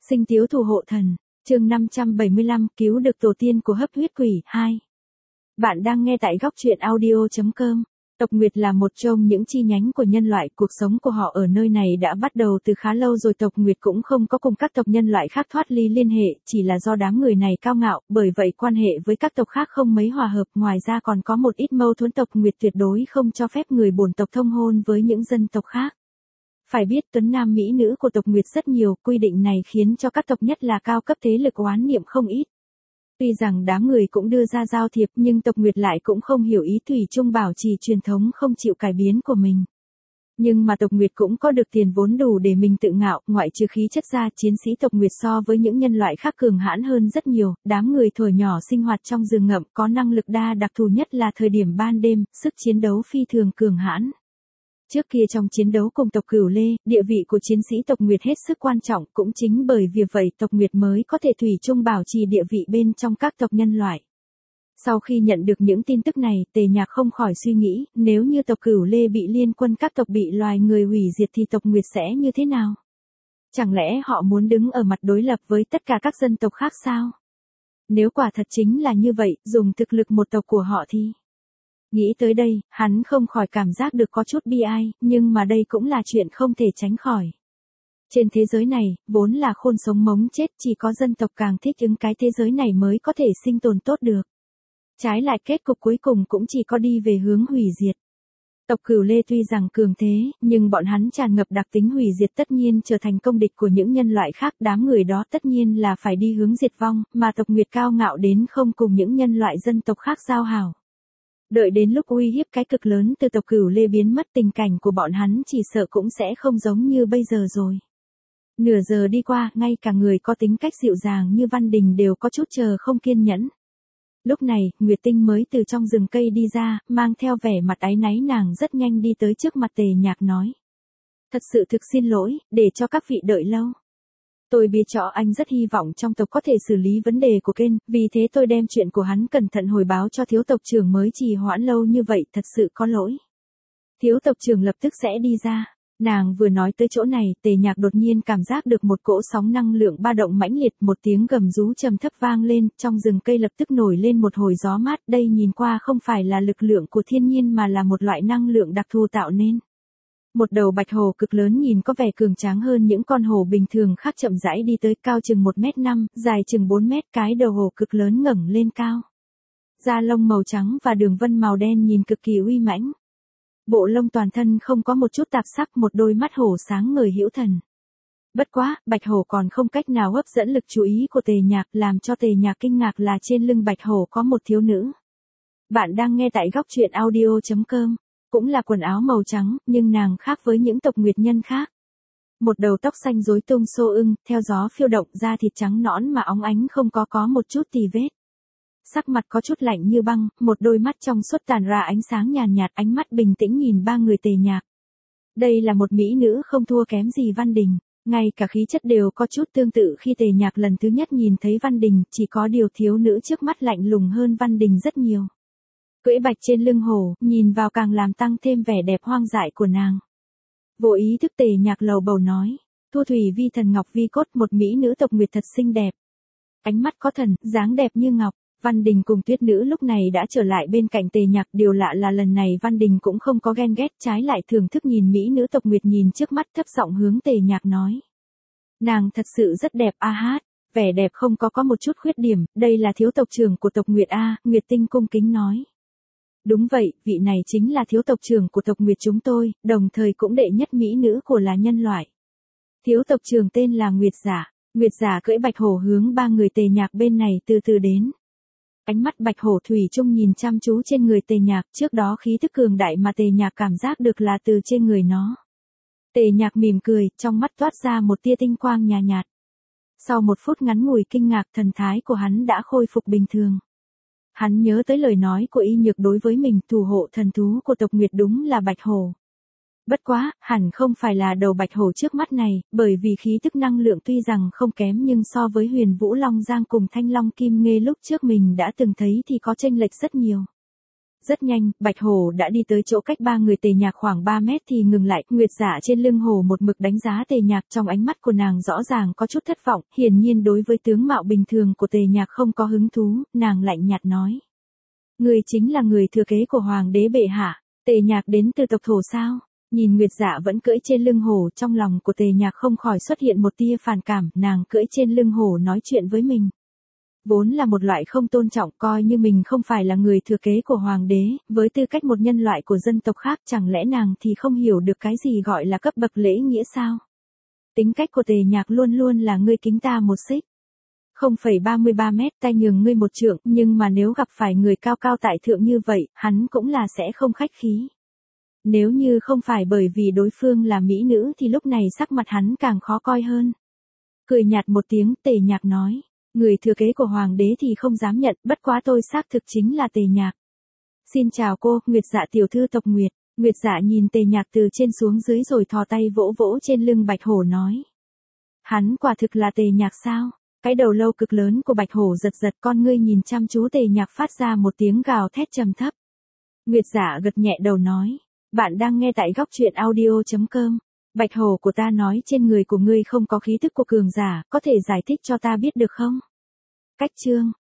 Sinh tiếu thủ hộ thần, chương 575, cứu được tổ tiên của hấp huyết quỷ 2. Bạn đang nghe tại góc truyện audio.com. Tộc Nguyệt là một trong những chi nhánh của nhân loại, cuộc sống của họ ở nơi này đã bắt đầu từ khá lâu rồi. Tộc Nguyệt cũng không có cùng các tộc nhân loại khác thoát ly liên hệ, chỉ là do đám người này cao ngạo, bởi vậy quan hệ với các tộc khác không mấy hòa hợp, ngoài ra còn có một ít mâu thuẫn. Tộc Nguyệt tuyệt đối không cho phép người bổn tộc thông hôn với những dân tộc khác. Phải biết tuấn nam mỹ nữ của tộc Nguyệt rất nhiều, quy định này khiến cho các tộc nhất là cao cấp thế lực oán niệm không ít. Tuy rằng đám người cũng đưa ra giao thiệp nhưng tộc Nguyệt lại cũng không hiểu ý, thủy chung bảo trì truyền thống không chịu cải biến của mình. Nhưng mà tộc Nguyệt cũng có được tiền vốn đủ để mình tự ngạo, ngoại trừ khí chất ra, chiến sĩ tộc Nguyệt so với những nhân loại khác cường hãn hơn rất nhiều. Đám người thuở nhỏ sinh hoạt trong rừng ngậm, có năng lực đa đặc thù nhất là thời điểm ban đêm, sức chiến đấu phi thường cường hãn. Trước kia trong chiến đấu cùng tộc Cửu Lê, địa vị của chiến sĩ tộc Nguyệt hết sức quan trọng, cũng chính bởi vì vậy tộc Nguyệt mới có thể thủy chung bảo trì địa vị bên trong các tộc nhân loại. Sau khi nhận được những tin tức này, Tề Nhạc không khỏi suy nghĩ, nếu như tộc Cửu Lê bị liên quân các tộc bị loài người hủy diệt thì tộc Nguyệt sẽ như thế nào? Chẳng lẽ họ muốn đứng ở mặt đối lập với tất cả các dân tộc khác sao? Nếu quả thật chính là như vậy, dùng thực lực một tộc của họ thì... Nghĩ tới đây, hắn không khỏi cảm giác được có chút bi ai, nhưng mà đây cũng là chuyện không thể tránh khỏi. Trên thế giới này, vốn là khôn sống mống chết, chỉ có dân tộc càng thích ứng cái thế giới này mới có thể sinh tồn tốt được. Trái lại kết cục cuối cùng cũng chỉ có đi về hướng hủy diệt. Tộc Cửu Lê tuy rằng cường thế, nhưng bọn hắn tràn ngập đặc tính hủy diệt, tất nhiên trở thành công địch của những nhân loại khác, đám người đó tất nhiên là phải đi hướng diệt vong, mà tộc Nguyệt cao ngạo đến không cùng những nhân loại dân tộc khác giao hảo. Đợi đến lúc uy hiếp cái cực lớn từ tộc Cửu Lê biến mất, tình cảnh của bọn hắn chỉ sợ cũng sẽ không giống như bây giờ rồi. Nửa giờ đi qua, ngay cả người có tính cách dịu dàng như Văn Đình đều có chút chờ không kiên nhẫn. Lúc này, Nguyệt Tinh mới từ trong rừng cây đi ra, mang theo vẻ mặt áy náy, nàng rất nhanh đi tới trước mặt Tề Nhạc nói. Thật sự thực xin lỗi, để cho các vị đợi lâu. Tôi biết rõ anh rất hy vọng trong tộc có thể xử lý vấn đề của Ken, vì thế tôi đem chuyện của hắn cẩn thận hồi báo cho thiếu tộc trưởng, mới trì hoãn lâu như vậy, thật sự có lỗi. Thiếu tộc trưởng lập tức sẽ đi ra. Nàng vừa nói tới chỗ này, Tề Nhạc đột nhiên cảm giác được một cỗ sóng năng lượng ba động mãnh liệt, một tiếng gầm rú trầm thấp vang lên, trong rừng cây lập tức nổi lên một hồi gió mát, đây nhìn qua không phải là lực lượng của thiên nhiên mà là một loại năng lượng đặc thù tạo nên. Một đầu bạch hổ cực lớn nhìn có vẻ cường tráng hơn những con hổ bình thường khác chậm rãi đi tới, cao chừng 1m5, dài chừng 4m, cái đầu hổ cực lớn ngẩng lên cao. Da lông màu trắng và đường vân màu đen nhìn cực kỳ uy mãnh. Bộ lông toàn thân không có một chút tạp sắc, một đôi mắt hổ sáng ngời hữu thần. Bất quá, bạch hổ còn không cách nào hấp dẫn lực chú ý của Tề Nhạc, làm cho Tề Nhạc kinh ngạc là trên lưng bạch hổ có một thiếu nữ. Bạn đang nghe tại góc truyện audio.com. Cũng là quần áo màu trắng, nhưng nàng khác với những tộc Nguyệt nhân khác. Một đầu tóc xanh rối tung xô ưng, theo gió phiêu động, da thịt trắng nõn mà óng ánh, không có một chút tì vết. Sắc mặt có chút lạnh như băng, một đôi mắt trong suốt tàn ra ánh sáng nhàn nhạt, ánh mắt bình tĩnh nhìn ba người Tề Nhạc. Đây là một mỹ nữ không thua kém gì Văn Đình, ngay cả khí chất đều có chút tương tự. Khi Tề Nhạc lần thứ nhất nhìn thấy Văn Đình, chỉ có điều thiếu nữ trước mắt lạnh lùng hơn Văn Đình rất nhiều. Cưỡi bạch trên lưng hổ, nhìn vào càng làm tăng thêm vẻ đẹp hoang dại của nàng. Vô ý thức Tề Nhạc lầu bầu nói, Thu Thủy Vi Thần Ngọc Vi Cốt, một mỹ nữ tộc Nguyệt thật xinh đẹp. Ánh mắt có thần, dáng đẹp như ngọc. Văn Đình cùng Tuyết Nữ lúc này đã trở lại bên cạnh Tề Nhạc, điều lạ là lần này Văn Đình cũng không có ghen ghét, trái lại thưởng thức nhìn mỹ nữ tộc Nguyệt nhìn trước mắt, thấp giọng hướng Tề Nhạc nói. Nàng thật sự rất đẹp a hát, vẻ đẹp không có một chút khuyết điểm, đây là thiếu tộc trưởng của tộc Nguyệt a, Nguyệt Tinh cung kính nói. Đúng vậy, vị này chính là thiếu tộc trưởng của tộc Nguyệt chúng tôi, đồng thời cũng đệ nhất mỹ nữ của là nhân loại. Thiếu tộc trưởng tên là Nguyệt Giả. Nguyệt Giả cưỡi bạch hổ hướng ba người Tề Nhạc bên này từ từ đến. Ánh mắt bạch hổ thủy chung nhìn chăm chú trên người Tề Nhạc, trước đó khí thức cường đại mà Tề Nhạc cảm giác được là từ trên người nó. Tề Nhạc mỉm cười, trong mắt toát ra một tia tinh quang nhạt nhạt. Sau một phút ngắn ngủi kinh ngạc, thần thái của hắn đã khôi phục bình thường. Hắn nhớ tới lời nói của Y Nhược đối với mình, thủ hộ thần thú của tộc Nguyệt đúng là bạch hổ. Bất quá, hẳn không phải là đầu bạch hổ trước mắt này, bởi vì khí tức năng lượng tuy rằng không kém nhưng so với Huyền Vũ Long Giang cùng Thanh Long Kim Nghê lúc trước mình đã từng thấy thì có chênh lệch rất nhiều. Rất nhanh, Bạch Hổ đã đi tới chỗ cách ba người Tề Nhạc khoảng 3 mét thì ngừng lại, Nguyệt Dạ trên lưng hổ một mực đánh giá Tề Nhạc, trong ánh mắt của nàng rõ ràng có chút thất vọng, hiển nhiên đối với tướng mạo bình thường của Tề Nhạc không có hứng thú, nàng lạnh nhạt nói. Người chính là người thừa kế của Hoàng đế bệ hạ, Tề Nhạc đến từ tộc Thổ sao? Nhìn Nguyệt Dạ vẫn cưỡi trên lưng hổ, trong lòng của Tề Nhạc không khỏi xuất hiện một tia phản cảm, nàng cưỡi trên lưng hổ nói chuyện với mình. Vốn là một loại không tôn trọng, coi như mình không phải là người thừa kế của Hoàng đế, với tư cách một nhân loại của dân tộc khác, chẳng lẽ nàng thì không hiểu được cái gì gọi là cấp bậc lễ nghĩa sao? Tính cách của Tề Nhạc luôn luôn là ngươi kính ta một xích. 0,33 mét tay nhường ngươi một trượng, nhưng mà nếu gặp phải người cao cao tại thượng như vậy, hắn cũng là sẽ không khách khí. Nếu như không phải bởi vì đối phương là mỹ nữ thì lúc này sắc mặt hắn càng khó coi hơn. Cười nhạt một tiếng, Tề Nhạc nói, người thừa kế của Hoàng đế thì không dám nhận, bất quá tôi xác thực chính là Tề Nhạc. Xin chào cô, Nguyệt Dạ tiểu thư tộc Nguyệt. Nguyệt Dạ nhìn Tề Nhạc từ trên xuống dưới rồi thò tay vỗ vỗ trên lưng Bạch Hổ nói. Hắn quả thực là Tề Nhạc sao? Cái đầu lâu cực lớn của Bạch Hổ giật giật, con ngươi nhìn chăm chú Tề Nhạc phát ra một tiếng gào thét trầm thấp. Nguyệt Dạ gật nhẹ đầu nói. Bạn đang nghe tại góc truyện audio.com. Bạch Hổ của ta nói trên người của ngươi không có khí thức của cường giả, có thể giải thích cho ta biết được không? Cách chương.